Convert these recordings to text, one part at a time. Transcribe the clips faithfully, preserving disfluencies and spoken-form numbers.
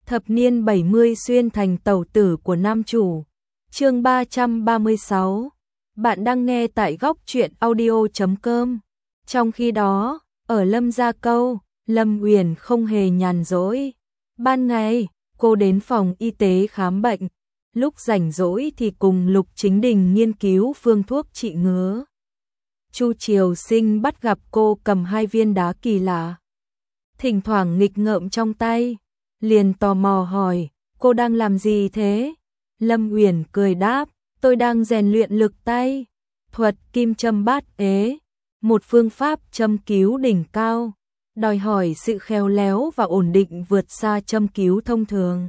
Thập niên bảy mươi xuyên thành tẩu tử của nam chủ. Chương ba trăm ba mươi sáu. Bạn đang nghe tại góc truyện audio chấm com. Trong khi đó, ở Lâm Gia Câu, Lâm Uyển không hề nhàn rỗi. Ban ngày, cô đến phòng y tế khám bệnh, lúc rảnh rỗi thì cùng Lục Chính Đình nghiên cứu phương thuốc trị ngứa. Chu Triều Sinh bắt gặp cô cầm hai viên đá kỳ lạ, thỉnh thoảng nghịch ngợm trong tay, liền tò mò hỏi, cô đang làm gì thế? Lâm Uyển cười đáp, tôi đang rèn luyện lực tay, thuật kim châm bát ế, một phương pháp châm cứu đỉnh cao, đòi hỏi sự khéo léo và ổn định vượt xa châm cứu thông thường.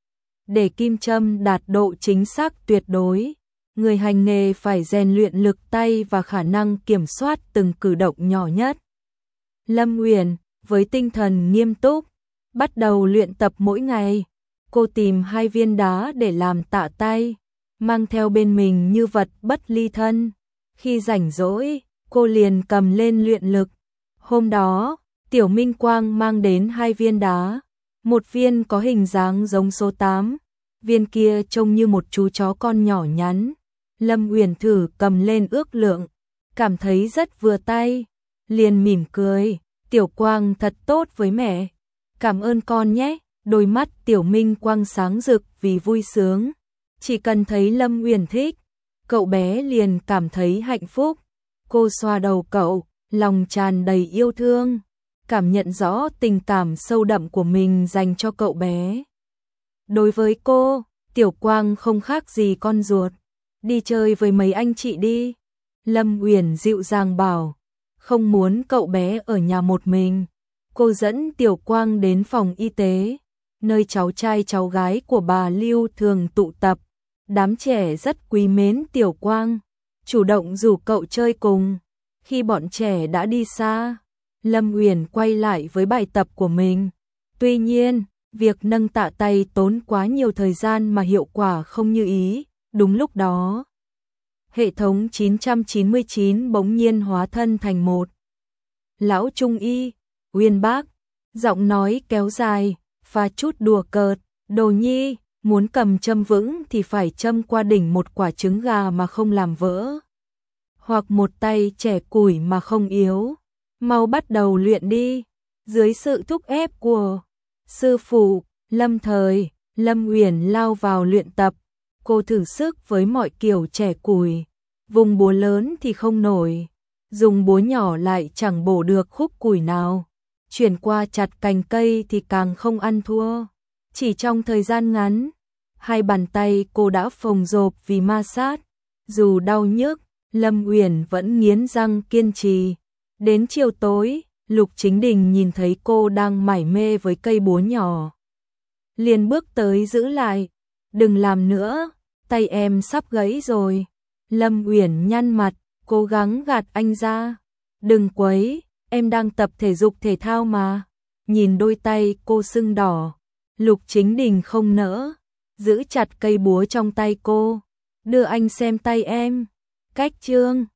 Để kim châm đạt độ chính xác tuyệt đối, người hành nghề phải rèn luyện lực tay và khả năng kiểm soát từng cử động nhỏ nhất. Lâm Uyển, với tinh thần nghiêm túc, bắt đầu luyện tập mỗi ngày. Cô tìm hai viên đá để làm tạ tay, mang theo bên mình như vật bất ly thân. Khi rảnh rỗi, cô liền cầm lên luyện lực. Hôm đó, Tiểu Minh Quang mang đến hai viên đá. Một viên có hình dáng giống số tám, viên kia trông như một chú chó con nhỏ nhắn. Lâm Uyển thử cầm lên ước lượng, cảm thấy rất vừa tay, liền mỉm cười, Tiểu Quang thật tốt với mẹ, cảm ơn con nhé. Đôi mắt Tiểu Minh Quang sáng rực vì vui sướng, chỉ cần thấy Lâm Uyển thích, cậu bé liền cảm thấy hạnh phúc. Cô xoa đầu cậu, lòng tràn đầy yêu thương, cảm nhận rõ tình cảm sâu đậm của mình dành cho cậu bé. Đối với cô, Tiểu Quang không khác gì con ruột. Đi chơi với mấy anh chị đi. Lâm Uyển dịu dàng bảo, không muốn cậu bé ở nhà một mình. Cô dẫn Tiểu Quang đến phòng y tế, nơi cháu trai cháu gái của bà Lưu thường tụ tập. Đám trẻ rất quý mến Tiểu Quang, chủ động rủ cậu chơi cùng. Khi bọn trẻ đã đi xa, Lâm Uyển quay lại với bài tập của mình. Tuy nhiên, việc nâng tạ tay tốn quá nhiều thời gian mà hiệu quả không như ý. Đúng lúc đó, hệ thống chín trăm chín mươi chín bỗng nhiên hóa thân thành một lão trung y, uyên bác, giọng nói kéo dài, pha chút đùa cợt, đồ nhi, muốn cầm châm vững thì phải châm qua đỉnh một quả trứng gà mà không làm vỡ, hoặc một tay trẻ củi mà không yếu, mau bắt đầu luyện đi. Dưới sự thúc ép của sư phụ, Lâm Thời, Lâm Uyển lao vào luyện tập. Cô thử sức với mọi kiểu trẻ củi, vùng búa lớn thì không nổi, dùng búa nhỏ lại chẳng bổ được khúc củi nào, chuyển qua chặt cành cây thì càng không ăn thua. Chỉ trong thời gian ngắn, hai bàn tay cô đã phồng rộp vì ma sát, dù đau nhức, Lâm Uyển vẫn nghiến răng kiên trì. Đến chiều tối, Lục Chính Đình nhìn thấy cô đang mải mê với cây búa nhỏ, liền bước tới giữ lại, đừng làm nữa, tay em sắp gãy rồi. Lâm Uyển nhăn mặt, cố gắng gạt anh ra, đừng quấy, em đang tập thể dục thể thao mà. Nhìn đôi tay cô sưng đỏ, Lục Chính Đình không nỡ, giữ chặt cây búa trong tay cô, đưa anh xem tay em. Cách chương